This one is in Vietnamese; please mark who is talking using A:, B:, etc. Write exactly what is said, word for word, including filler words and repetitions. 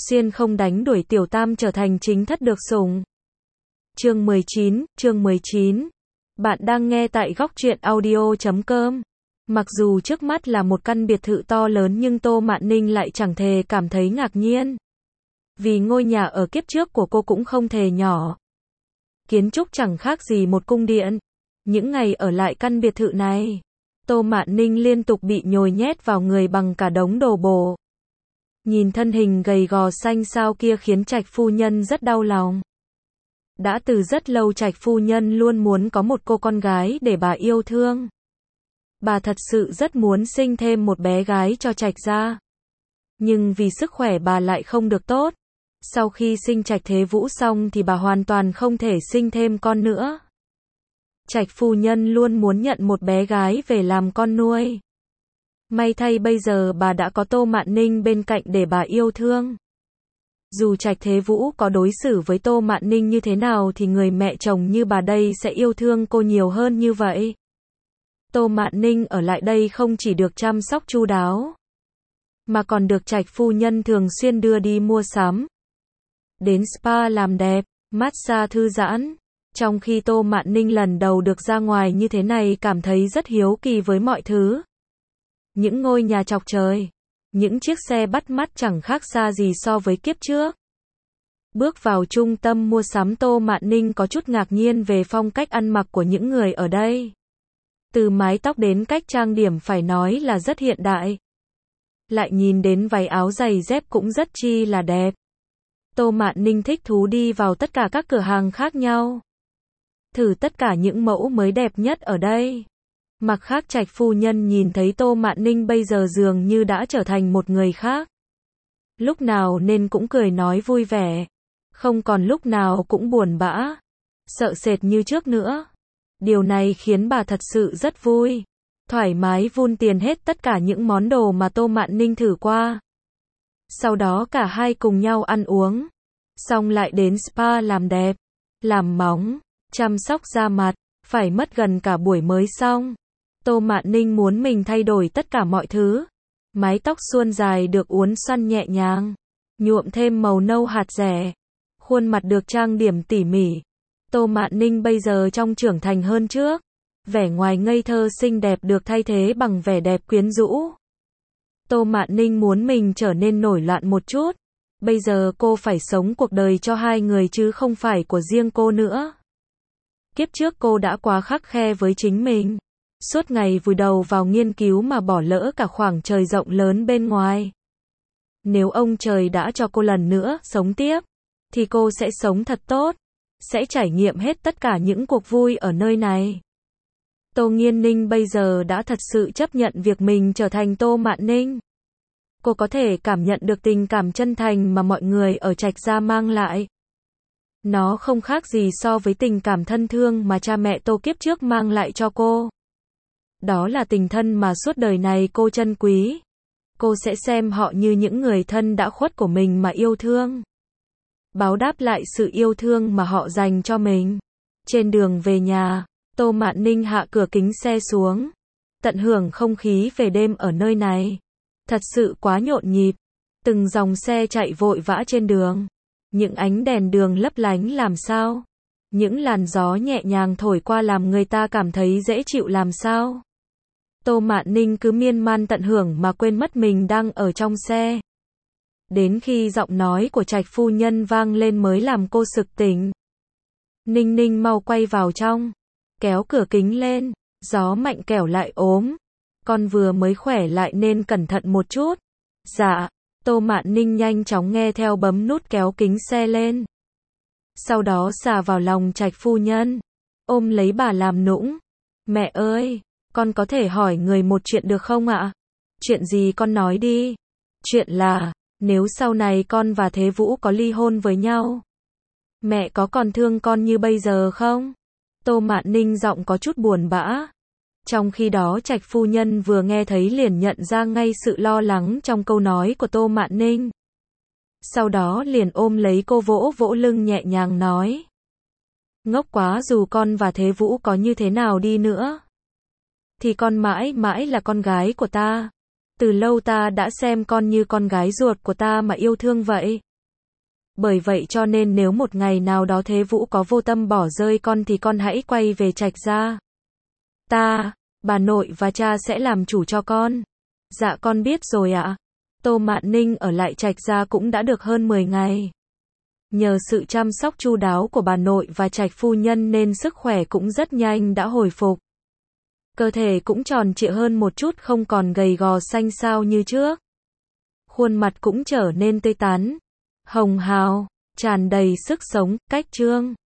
A: Xuyên không đánh đuổi tiểu tam trở thành chính thất được sủng. Chương mười chín, chương mười chín. Bạn đang nghe tại góc truyện audio chấm com. Mặc dù trước mắt là một căn biệt thự to lớn nhưng Tô Mạn Ninh lại chẳng hề cảm thấy ngạc nhiên. Vì ngôi nhà ở kiếp trước của cô cũng không hề nhỏ. Kiến trúc chẳng khác gì một cung điện. Những ngày ở lại căn biệt thự này, Tô Mạn Ninh liên tục bị nhồi nhét vào người bằng cả đống đồ bổ. Nhìn thân hình gầy gò xanh xao kia khiến Trạch phu nhân rất đau lòng. Đã từ rất lâu Trạch phu nhân luôn muốn có một cô con gái để bà yêu thương. Bà thật sự rất muốn sinh thêm một bé gái cho Trạch gia. Nhưng vì sức khỏe bà lại không được tốt. Sau khi sinh Trạch Thế Vũ xong thì bà hoàn toàn không thể sinh thêm con nữa. Trạch phu nhân luôn muốn nhận một bé gái về làm con nuôi. May thay bây giờ bà đã có Tô Mạn Ninh bên cạnh để bà yêu thương. Dù Trạch Thế Vũ có đối xử với Tô Mạn Ninh như thế nào thì người mẹ chồng như bà đây sẽ yêu thương cô nhiều hơn như vậy. Tô Mạn Ninh ở lại đây không chỉ được chăm sóc chu đáo, mà còn được Trạch phu nhân thường xuyên đưa đi mua sắm, đến spa làm đẹp, massage thư giãn. Trong khi Tô Mạn Ninh lần đầu được ra ngoài như thế này cảm thấy rất hiếu kỳ với mọi thứ. Những ngôi nhà chọc trời, những chiếc xe bắt mắt chẳng khác xa gì so với kiếp trước. Bước vào trung tâm mua sắm, Tô Mạn Ninh có chút ngạc nhiên về phong cách ăn mặc của những người ở đây. Từ mái tóc đến cách trang điểm phải nói là rất hiện đại. Lại nhìn đến váy áo giày dép cũng rất chi là đẹp. Tô Mạn Ninh thích thú đi vào tất cả các cửa hàng khác nhau, thử tất cả những mẫu mới đẹp nhất ở đây. Mặt khác Trạch phu nhân nhìn thấy Tô Mạn Ninh bây giờ dường như đã trở thành một người khác. Lúc nào nên cũng cười nói vui vẻ, không còn lúc nào cũng buồn bã, sợ sệt như trước nữa. Điều này khiến bà thật sự rất vui, thoải mái vun tiền hết tất cả những món đồ mà Tô Mạn Ninh thử qua. Sau đó cả hai cùng nhau ăn uống, xong lại đến spa làm đẹp, làm móng, chăm sóc da mặt, phải mất gần cả buổi mới xong. Tô Mạn Ninh muốn mình thay đổi tất cả mọi thứ. Mái tóc suôn dài được uốn xoăn nhẹ nhàng, nhuộm thêm màu nâu hạt rẻ. Khuôn mặt được trang điểm tỉ mỉ. Tô Mạn Ninh bây giờ trông trưởng thành hơn trước. Vẻ ngoài ngây thơ xinh đẹp được thay thế bằng vẻ đẹp quyến rũ. Tô Mạn Ninh muốn mình trở nên nổi loạn một chút. Bây giờ cô phải sống cuộc đời cho hai người chứ không phải của riêng cô nữa. Kiếp trước cô đã quá khắt khe với chính mình. Suốt ngày vùi đầu vào nghiên cứu mà bỏ lỡ cả khoảng trời rộng lớn bên ngoài. Nếu ông trời đã cho cô lần nữa sống tiếp, thì cô sẽ sống thật tốt, sẽ trải nghiệm hết tất cả những cuộc vui ở nơi này. Tô Nghiên Ninh bây giờ đã thật sự chấp nhận việc mình trở thành Tô Mạn Ninh. Cô có thể cảm nhận được tình cảm chân thành mà mọi người ở Trạch gia mang lại. Nó không khác gì so với tình cảm thân thương mà cha mẹ Tô kiếp trước mang lại cho cô. Đó là tình thân mà suốt đời này cô trân quý. Cô sẽ xem họ như những người thân đã khuất của mình mà yêu thương. Báo đáp lại sự yêu thương mà họ dành cho mình. Trên đường về nhà, Tô Mạn Ninh hạ cửa kính xe xuống, tận hưởng không khí về đêm ở nơi này. Thật sự quá nhộn nhịp. Từng dòng xe chạy vội vã trên đường. Những ánh đèn đường lấp lánh làm sao. Những làn gió nhẹ nhàng thổi qua làm người ta cảm thấy dễ chịu làm sao. Tô Mạn Ninh cứ miên man tận hưởng mà quên mất mình đang ở trong xe. Đến khi giọng nói của Trạch phu nhân vang lên mới làm cô sực tỉnh. Ninh Ninh mau quay vào trong. Kéo cửa kính lên. Gió mạnh kẻo lại ốm. Con vừa mới khỏe lại nên cẩn thận một chút. Dạ. Tô Mạn Ninh nhanh chóng nghe theo bấm nút kéo kính xe lên. Sau đó xà vào lòng Trạch phu nhân, ôm lấy bà làm nũng. Mẹ ơi, con có thể hỏi người một chuyện được không ạ? Chuyện gì con nói đi. Chuyện là, nếu sau này con và Thế Vũ có ly hôn với nhau, mẹ có còn thương con như bây giờ không? Tô Mạn Ninh giọng có chút buồn bã. Trong khi đó Trạch phu nhân vừa nghe thấy liền nhận ra ngay sự lo lắng trong câu nói của Tô Mạn Ninh. Sau đó liền ôm lấy cô vỗ vỗ lưng nhẹ nhàng nói. Ngốc quá, dù con và Thế Vũ có như thế nào đi nữa, thì con mãi mãi là con gái của ta. Từ lâu ta đã xem con như con gái ruột của ta mà yêu thương vậy. Bởi vậy cho nên nếu một ngày nào đó Thế Vũ có vô tâm bỏ rơi con thì con hãy quay về Trạch gia. Ta, bà nội và cha sẽ làm chủ cho con. Dạ con biết rồi ạ. Tô Mạn Ninh ở lại Trạch gia cũng đã được hơn mười ngày. Nhờ sự chăm sóc chu đáo của bà nội và Trạch phu nhân nên sức khỏe cũng rất nhanh đã hồi phục. Cơ thể cũng tròn trịa hơn một chút, không còn gầy gò xanh xao như trước. Khuôn mặt cũng trở nên tươi tắn, hồng hào, tràn đầy sức sống, cách trương.